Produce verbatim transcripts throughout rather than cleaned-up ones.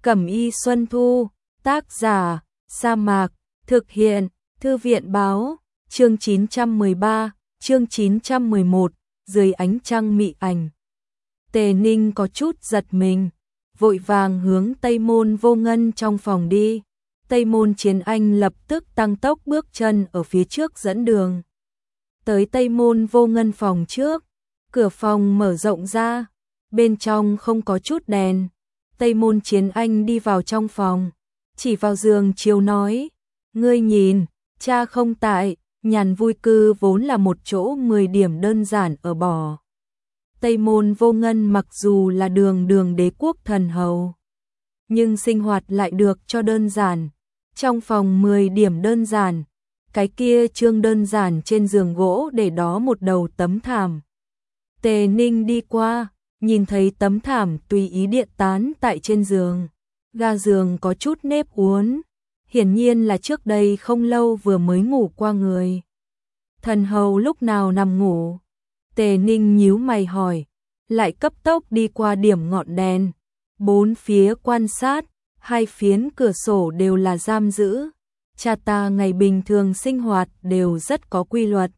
Cẩm y Xuân Thu, tác giả, Sa Mạc, thực hiện, Thư viện báo, chương chín trăm mười ba, chương chín trăm mười một, dưới ánh trăng mị ảnh. Tề Ninh có chút giật mình, vội vàng hướng Tây Môn Vô Ngân trong phòng đi. Tây Môn Chiến Anh lập tức tăng tốc bước chân ở phía trước dẫn đường. Tới Tây Môn Vô Ngân phòng trước, cửa phòng mở rộng ra, bên trong không có chút đèn. Tây Môn Chiến Anh đi vào trong phòng, chỉ vào giường chiếu nói, ngươi nhìn, cha không tại, nhàn vui cư vốn là một chỗ mười điểm đơn giản ở bỏ. Tây Môn Vô Ngân mặc dù là đường đường đế quốc thần hầu, nhưng sinh hoạt lại được cho đơn giản. Trong phòng mười điểm đơn giản, cái kia trương đơn giản trên giường gỗ để đó một đầu tấm thảm. Tề Ninh đi qua, nhìn thấy tấm thảm tùy ý điện tán tại trên giường. Ga giường có chút nếp uốn, hiển nhiên là trước đây không lâu vừa mới ngủ qua người. Thần hầu lúc nào nằm ngủ? Tề Ninh nhíu mày hỏi, lại cấp tốc đi qua điểm ngọn đèn, bốn phía quan sát, hai phiến cửa sổ đều là giam giữ. Cha ta ngày bình thường sinh hoạt đều rất có quy luật.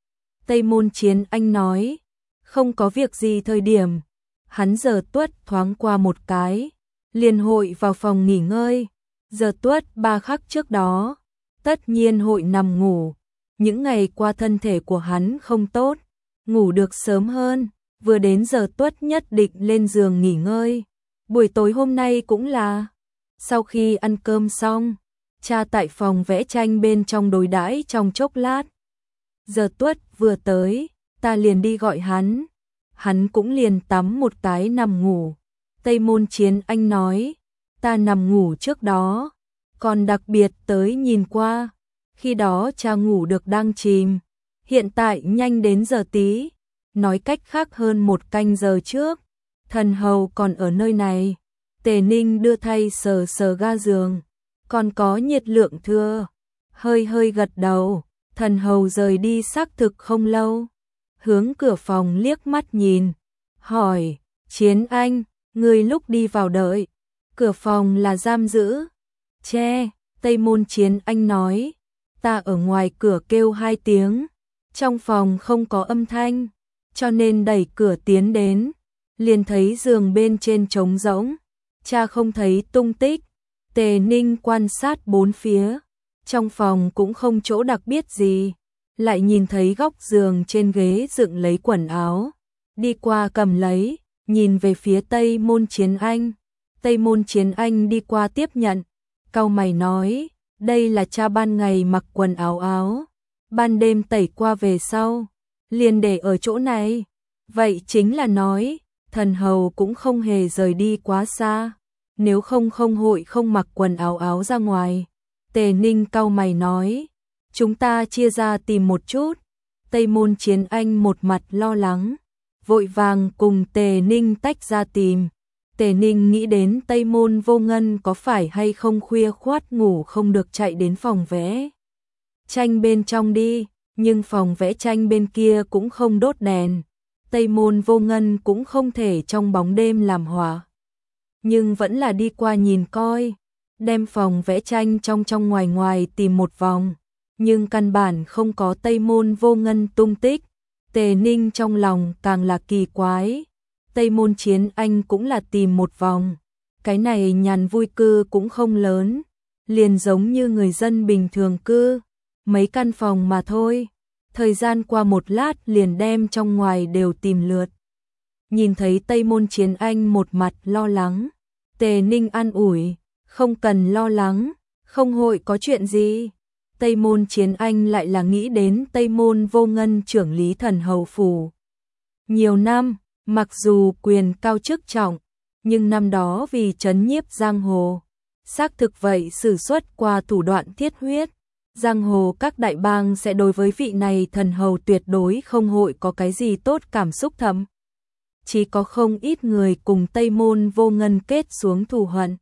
Tây Môn Chiến Anh nói, không có việc gì thời điểm, hắn giờ tuất thoáng qua một cái, liền hội vào phòng nghỉ ngơi. Giờ tuất ba khắc trước đó, tất nhiên hội nằm ngủ. Những ngày qua thân thể của hắn không tốt, ngủ được sớm hơn, vừa đến giờ tuất nhất định lên giường nghỉ ngơi. Buổi tối hôm nay cũng là, sau khi ăn cơm xong, cha tại phòng vẽ tranh bên trong đối đãi trong chốc lát. Giờ tuất vừa tới, ta liền đi gọi hắn, hắn cũng liền tắm một cái nằm ngủ. Tây Môn Chiến Anh nói, ta nằm ngủ trước đó, còn đặc biệt tới nhìn qua, khi đó cha ngủ được đang chìm, hiện tại nhanh đến giờ tí, nói cách khác hơn một canh giờ trước, thần hầu còn ở nơi này. Tề Ninh đưa thay sờ sờ ga giường, còn có nhiệt lượng thưa, hơi hơi gật đầu. Thần hầu rời đi xác thực không lâu, hướng cửa phòng liếc mắt nhìn, hỏi, Chiến Anh, ngươi lúc đi vào đợi, cửa phòng là giam giữ? Che, Tây Môn Chiến Anh nói, ta ở ngoài cửa kêu hai tiếng, trong phòng không có âm thanh, cho nên đẩy cửa tiến đến, liền thấy giường bên trên trống rỗng, cha không thấy tung tích. Tề Ninh quan sát bốn phía, trong phòng cũng không chỗ đặc biệt gì, lại nhìn thấy góc giường trên ghế dựng lấy quần áo, đi qua cầm lấy, nhìn về phía Tây Môn Chiến Anh. Tây Môn Chiến Anh đi qua tiếp nhận, cau mày nói, đây là cha ban ngày mặc quần áo áo, ban đêm tẩy qua về sau, liền để ở chỗ này. Vậy chính là nói, thần hầu cũng không hề rời đi quá xa, nếu không không hội không mặc quần áo áo ra ngoài. Tề Ninh cau mày nói, chúng ta chia ra tìm một chút. Tây Môn Chiến Anh một mặt lo lắng, vội vàng cùng Tề Ninh tách ra tìm. Tề Ninh nghĩ đến Tây Môn Vô Ngân có phải hay không khuya khoát ngủ không được chạy đến phòng vẽ tranh bên trong đi, nhưng phòng vẽ tranh bên kia cũng không đốt đèn. Tây Môn Vô Ngân cũng không thể trong bóng đêm làm hỏa, nhưng vẫn là đi qua nhìn coi, đem phòng vẽ tranh trong trong ngoài ngoài tìm một vòng, nhưng căn bản không có Tây Môn Vô Ngân tung tích. Tề Ninh trong lòng càng là kỳ quái. Tây Môn Chiến Anh cũng là tìm một vòng, cái này nhàn vui cư cũng không lớn, liền giống như người dân bình thường cư, mấy căn phòng mà thôi. Thời gian qua một lát liền đem trong ngoài đều tìm lượt. Nhìn thấy Tây Môn Chiến Anh một mặt lo lắng, Tề Ninh an ủi, không cần lo lắng, không hội có chuyện gì. Tây Môn Chiến Anh lại là nghĩ đến Tây Môn Vô Ngân trưởng lý thần hầu phủ. Nhiều năm, mặc dù quyền cao chức trọng, nhưng năm đó vì trấn nhiếp giang hồ, xác thực vậy sử xuất qua thủ đoạn thiết huyết. Giang hồ các đại bang sẽ đối với vị này thần hầu tuyệt đối không hội có cái gì tốt cảm xúc thầm. Chỉ có không ít người cùng Tây Môn Vô Ngân kết xuống thù hận,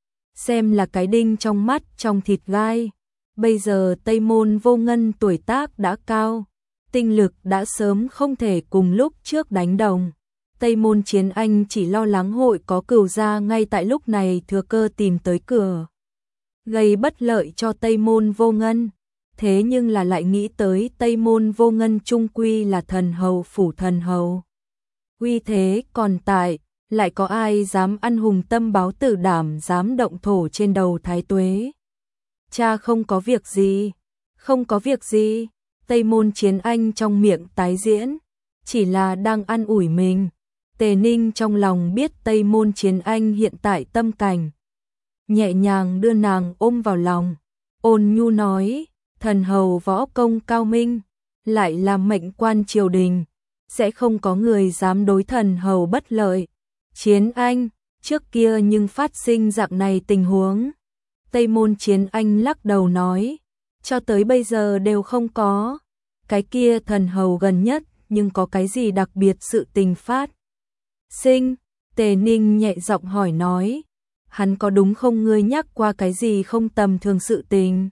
xem là cái đinh trong mắt trong thịt gai. Bây giờ Tây Môn Vô Ngân tuổi tác đã cao, tinh lực đã sớm không thể cùng lúc trước đánh đồng. Tây Môn Chiến Anh chỉ lo lắng hội có cửu gia ngay tại lúc này thừa cơ tìm tới cửa, gây bất lợi cho Tây Môn Vô Ngân. Thế nhưng là lại nghĩ tới Tây Môn Vô Ngân chung quy là thần hầu phủ thần hầu. Uy thế còn tại, lại có ai dám ăn hùng tâm báo tử đảm dám động thổ trên đầu Thái Tuế. Cha không có việc gì, không có việc gì, Tây Môn Chiến Anh trong miệng tái diễn, chỉ là đang an ủi mình. Tề Ninh trong lòng biết Tây Môn Chiến Anh hiện tại tâm cảnh, nhẹ nhàng đưa nàng ôm vào lòng, ôn nhu nói, thần hầu võ công cao minh, lại là mệnh quan triều đình, sẽ không có người dám đối thần hầu bất lợi. Chiến Anh, trước kia nhưng phát sinh dạng này tình huống. Tây Môn Chiến Anh lắc đầu nói, cho tới bây giờ đều không có. Cái kia thần hầu gần nhất, nhưng có cái gì đặc biệt sự tình phát sinh? Tề Ninh nhẹ giọng hỏi nói, hắn có đúng không, ngươi nhắc qua cái gì không tầm thường sự tình?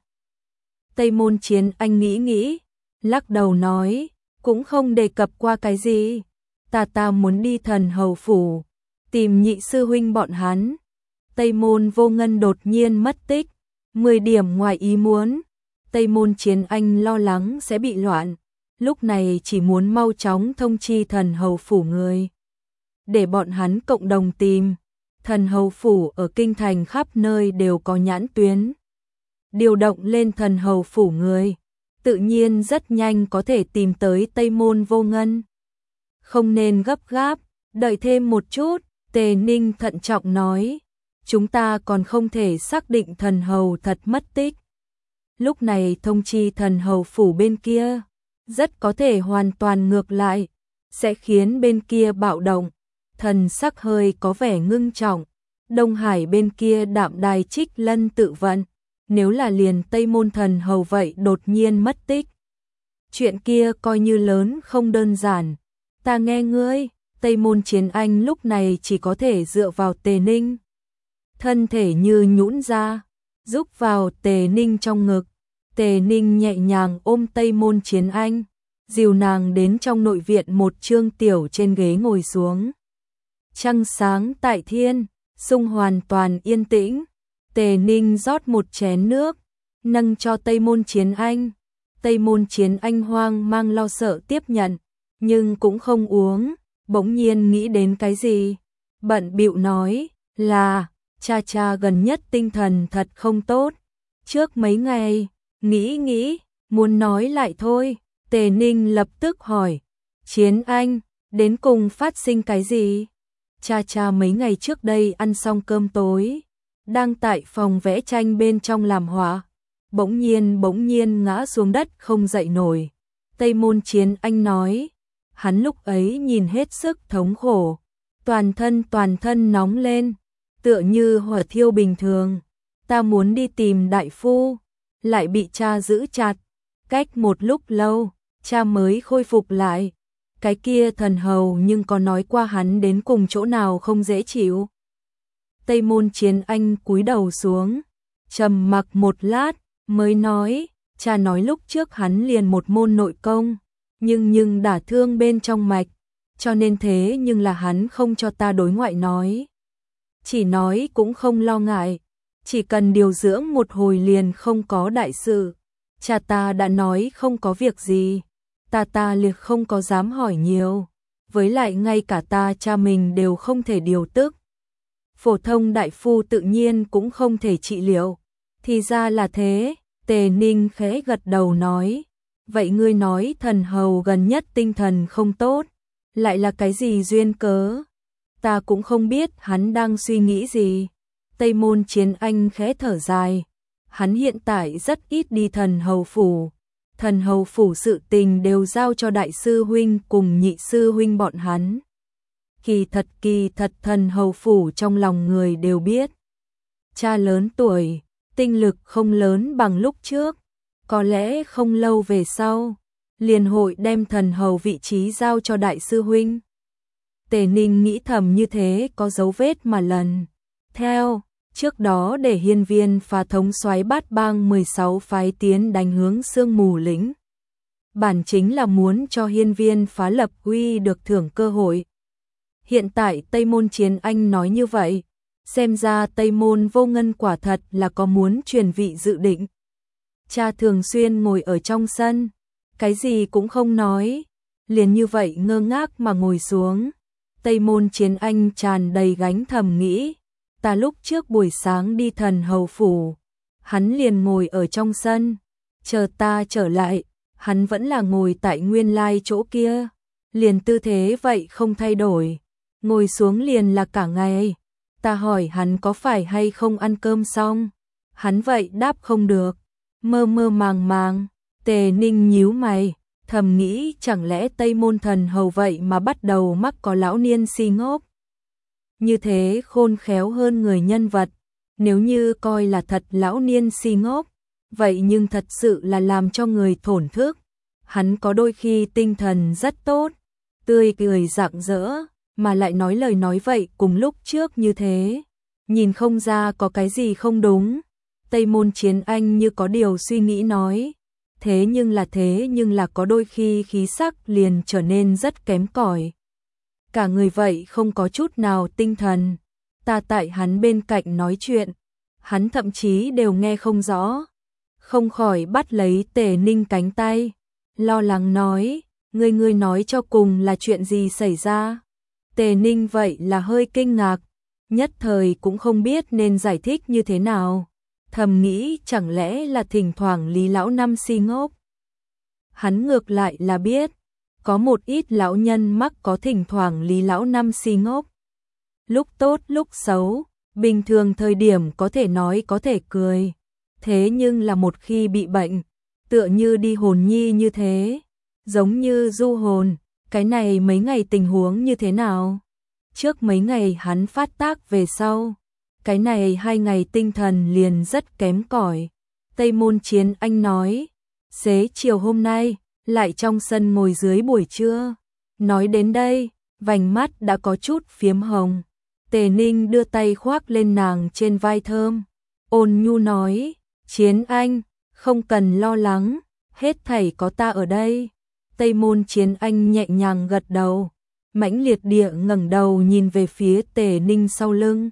Tây Môn Chiến Anh nghĩ nghĩ, lắc đầu nói, cũng không đề cập qua cái gì. Ta ta muốn đi thần hầu phủ, tìm nhị sư huynh bọn hắn. Tây Môn Vô Ngân đột nhiên mất tích, mười điểm ngoài ý muốn. Tây Môn Chiến Anh lo lắng sẽ bị loạn, lúc này chỉ muốn mau chóng thông chi thần hầu phủ người, để bọn hắn cộng đồng tìm. Thần hầu phủ ở kinh thành khắp nơi đều có nhãn tuyến, điều động lên thần hầu phủ người, tự nhiên rất nhanh có thể tìm tới Tây Môn Vô Ngân. Không nên gấp gáp, đợi thêm một chút, Tề Ninh thận trọng nói, chúng ta còn không thể xác định thần hầu thật mất tích. Lúc này thông chi thần hầu phủ bên kia, rất có thể hoàn toàn ngược lại, sẽ khiến bên kia bạo động. Thần sắc hơi có vẻ ngưng trọng, Đông Hải bên kia đạm đài Trích Lân tự vận, nếu là liền Tây Môn thần hầu vậy đột nhiên mất tích, chuyện kia coi như lớn không đơn giản. Ta nghe ngươi. Tây Môn Chiến Anh lúc này chỉ có thể dựa vào Tề Ninh, thân thể như nhũn ra, giúp vào Tề Ninh trong ngực. Tề Ninh nhẹ nhàng ôm Tây Môn Chiến Anh, dìu nàng đến trong nội viện một trương tiểu trên ghế ngồi xuống. Trăng sáng tại thiên, xung hoàn toàn yên tĩnh. Tề Ninh rót một chén nước, nâng cho Tây Môn Chiến Anh. Tây Môn Chiến Anh hoang mang lo sợ tiếp nhận, nhưng cũng không uống. Bỗng nhiên nghĩ đến cái gì, bận bịu nói, là, cha cha gần nhất tinh thần thật không tốt. Trước mấy ngày, nghĩ nghĩ, muốn nói lại thôi. Tề Ninh lập tức hỏi, Chiến Anh, đến cùng phát sinh cái gì? Cha cha mấy ngày trước đây ăn xong cơm tối, đang tại phòng vẽ tranh bên trong làm họa, bỗng nhiên bỗng nhiên ngã xuống đất không dậy nổi. Tây Môn Chiến Anh nói, hắn lúc ấy nhìn hết sức thống khổ, toàn thân toàn thân nóng lên, tựa như hỏa thiêu bình thường. Ta muốn đi tìm đại phu, lại bị cha giữ chặt. Cách một lúc lâu, cha mới khôi phục lại. Cái kia thần hầu nhưng có nói qua hắn đến cùng chỗ nào không dễ chịu. Tây Môn Chiến Anh cúi đầu xuống, trầm mặc một lát, mới nói, cha nói lúc trước hắn liền một môn nội công, nhưng nhưng đả thương bên trong mạch, cho nên thế nhưng là hắn không cho ta đối ngoại nói. Chỉ nói cũng không lo ngại, chỉ cần điều dưỡng một hồi liền không có đại sự. Cha ta đã nói không có việc gì, ta ta liệt không có dám hỏi nhiều, với lại ngay cả ta cha mình đều không thể điều tức. Phổ thông đại phu tự nhiên cũng không thể trị liệu. Thì ra là thế. Tề Ninh khẽ gật đầu nói, vậy ngươi nói thần hầu gần nhất tinh thần không tốt, lại là cái gì duyên cớ? Ta cũng không biết hắn đang suy nghĩ gì. Tây Môn Chiến Anh khẽ thở dài, hắn hiện tại rất ít đi thần hầu phủ, thần hầu phủ sự tình đều giao cho đại sư huynh cùng nhị sư huynh bọn hắn. Kỳ thật kỳ thật thần hầu phủ trong lòng người đều biết, cha lớn tuổi, tinh lực không lớn bằng lúc trước, có lẽ không lâu về sau, liền hội đem thần hầu vị trí giao cho đại sư huynh. Tề Ninh nghĩ thầm như thế có dấu vết mà lần theo, trước đó để hiên viên phá thống soái bát bang mười sáu phái tiến đánh hướng Sương Mù Lĩnh. Bản chính là muốn cho hiên viên phá lập uy được thưởng cơ hội. Hiện tại Tây Môn Chiến Anh nói như vậy, xem ra Tây Môn Vô Ngân quả thật là có muốn truyền vị dự định. Cha thường xuyên ngồi ở trong sân, cái gì cũng không nói, liền như vậy ngơ ngác mà ngồi xuống. Tây Môn Chiến Anh tràn đầy gánh thầm nghĩ, ta lúc trước buổi sáng đi Thần Hầu phủ, hắn liền ngồi ở trong sân, chờ ta trở lại, hắn vẫn là ngồi tại nguyên lai chỗ kia, liền tư thế vậy không thay đổi, ngồi xuống liền là cả ngày. Ta hỏi hắn có phải hay không ăn cơm xong, hắn vậy đáp không được, mơ mơ màng màng. Tề Ninh nhíu mày, thầm nghĩ chẳng lẽ Tây Môn Thần Hầu vậy mà bắt đầu mắc có lão niên si ngốc. Như thế khôn khéo hơn người nhân vật, nếu như coi là thật lão niên si ngốc, vậy nhưng thật sự là làm cho người thổn thức. Hắn có đôi khi tinh thần rất tốt, tươi cười rạng rỡ, mà lại nói lời nói vậy cùng lúc trước như thế, nhìn không ra có cái gì không đúng. Tây Môn Chiến Anh như có điều suy nghĩ nói, thế nhưng là thế nhưng là có đôi khi khí sắc liền trở nên rất kém cỏi. Cả người vậy không có chút nào tinh thần, ta tại hắn bên cạnh nói chuyện, hắn thậm chí đều nghe không rõ. Không khỏi bắt lấy Tề Ninh cánh tay, lo lắng nói, ngươi ngươi nói cho cùng là chuyện gì xảy ra. Tề Ninh vậy là hơi kinh ngạc, nhất thời cũng không biết nên giải thích như thế nào. Thầm nghĩ chẳng lẽ là thỉnh thoảng Lý lão năm si ngốc. Hắn ngược lại là biết, có một ít lão nhân mắc có thỉnh thoảng Lý lão năm si ngốc. Lúc tốt lúc xấu, bình thường thời điểm có thể nói có thể cười, thế nhưng là một khi bị bệnh, tựa như đi hồn nhi như thế, giống như du hồn. Cái này mấy ngày tình huống như thế nào? Trước mấy ngày hắn phát tác về sau, cái này hai ngày tinh thần liền rất kém cỏi. Tây Môn Chiến Anh nói, xế chiều hôm nay, lại trong sân ngồi dưới buổi trưa. Nói đến đây, vành mắt đã có chút phiếm hồng. Tề Ninh đưa tay khoác lên nàng trên vai thơm, ôn nhu nói, Chiến Anh, không cần lo lắng, hết thảy có ta ở đây. Tây Môn Chiến Anh nhẹ nhàng gật đầu, mãnh liệt địa ngẩng đầu nhìn về phía Tề Ninh sau lưng.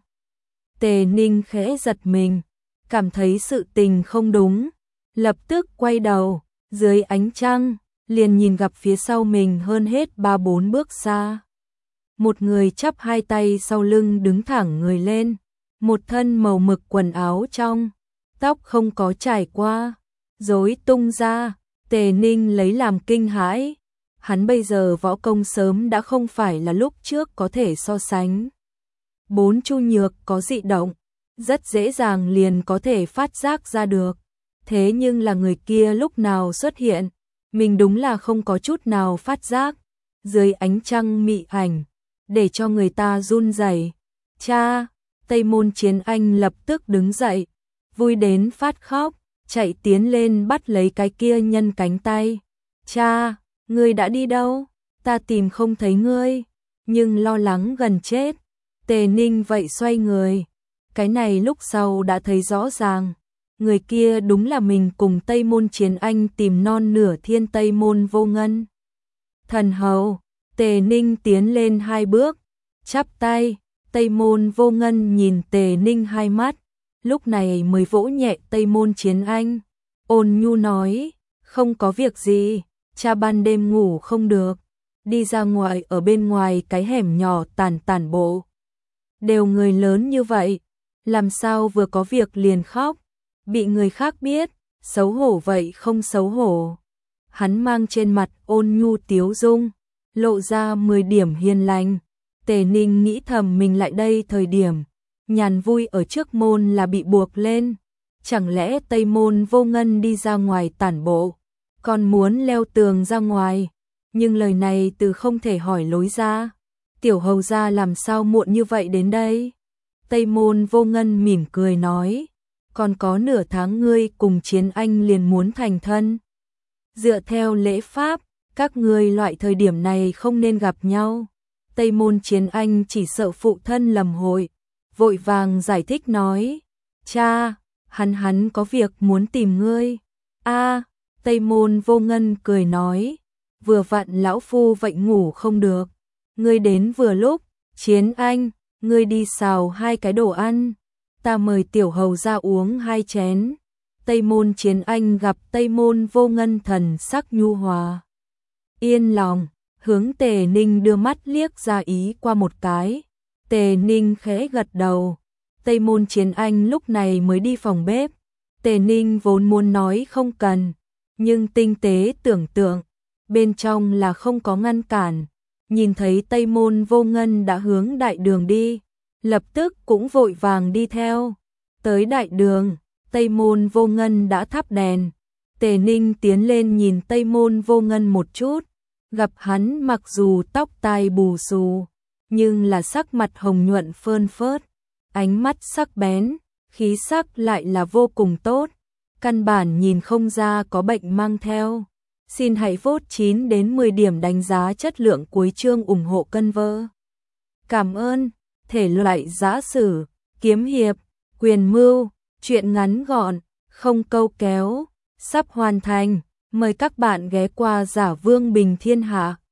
Tề Ninh khẽ giật mình, cảm thấy sự tình không đúng, lập tức quay đầu, dưới ánh trăng, liền nhìn gặp phía sau mình hơn hết ba bốn bước xa. Một người chắp hai tay sau lưng đứng thẳng người lên, một thân màu mực quần áo trong, tóc không có trải qua, rối tung ra. Tề Ninh lấy làm kinh hãi, hắn bây giờ võ công sớm đã không phải là lúc trước có thể so sánh. Bốn chu nhược có dị động, rất dễ dàng liền có thể phát giác ra được. Thế nhưng là người kia lúc nào xuất hiện, mình đúng là không có chút nào phát giác. Dưới ánh trăng mị ảnh, để cho người ta run rẩy. Cha, Tây Môn Chiến Anh lập tức đứng dậy, vui đến phát khóc, chạy tiến lên bắt lấy cái kia nhân cánh tay. Cha, ngươi đã đi đâu? Ta tìm không thấy ngươi, nhưng lo lắng gần chết. Tề Ninh vậy xoay người, cái này lúc sau đã thấy rõ ràng, người kia đúng là mình cùng Tây Môn Chiến Anh tìm non nửa thiên Tây Môn Vô Ngân. Thần Hầu, Tề Ninh tiến lên hai bước, chắp tay. Tây Môn Vô Ngân nhìn Tề Ninh hai mắt, lúc này mới vỗ nhẹ Tây Môn Chiến Anh, ôn nhu nói, không có việc gì, cha ban đêm ngủ không được, đi ra ngoài ở bên ngoài cái hẻm nhỏ tản tản bộ. Đều người lớn như vậy, làm sao vừa có việc liền khóc, bị người khác biết, xấu hổ vậy không xấu hổ. Hắn mang trên mặt ôn nhu tiếu dung, lộ ra mười điểm hiền lành. Tề Ninh nghĩ thầm mình lại đây thời điểm, nhàn vui ở trước môn là bị buộc lên, chẳng lẽ Tây Môn Vô Ngân đi ra ngoài tản bộ, còn muốn leo tường ra ngoài, nhưng lời này từ không thể hỏi lối ra. Tiểu hầu gia làm sao muộn như vậy đến đây? Tây Môn Vô Ngân mỉm cười nói, còn có nửa tháng ngươi cùng Chiến Anh liền muốn thành thân. Dựa theo lễ pháp, các ngươi loại thời điểm này không nên gặp nhau. Tây Môn Chiến Anh chỉ sợ phụ thân lầm hội, vội vàng giải thích nói, cha, hắn hắn có việc muốn tìm ngươi. A, Tây Môn Vô Ngân cười nói, vừa vặn lão phu vậy ngủ không được, ngươi đến vừa lúc, Chiến Anh, ngươi đi xào hai cái đồ ăn, ta mời tiểu hầu ra uống hai chén. Tây Môn Chiến Anh gặp Tây Môn Vô Ngân thần sắc nhu hòa. Yên lòng, hướng Tề Ninh đưa mắt liếc ra ý qua một cái. Tề Ninh khẽ gật đầu. Tây Môn Chiến Anh lúc này mới đi phòng bếp. Tề Ninh vốn muốn nói không cần, nhưng tinh tế tưởng tượng, bên trong là không có ngăn cản. Nhìn thấy Tây Môn Vô Ngân đã hướng đại đường đi, lập tức cũng vội vàng đi theo. Tới đại đường, Tây Môn Vô Ngân đã thắp đèn. Tề Ninh tiến lên nhìn Tây Môn Vô Ngân một chút, gặp hắn mặc dù tóc tai bù xù, nhưng là sắc mặt hồng nhuận phơn phớt, ánh mắt sắc bén, khí sắc lại là vô cùng tốt, căn bản nhìn không ra có bệnh mang theo. Xin hãy vote chín đến mười điểm đánh giá chất lượng cuối chương ủng hộ cân vơ. Cảm ơn. Thể loại giã sử, kiếm hiệp, quyền mưu, truyện ngắn gọn, không câu kéo, sắp hoàn thành. Mời các bạn ghé qua Giả Vương Bình Thiên Hạ.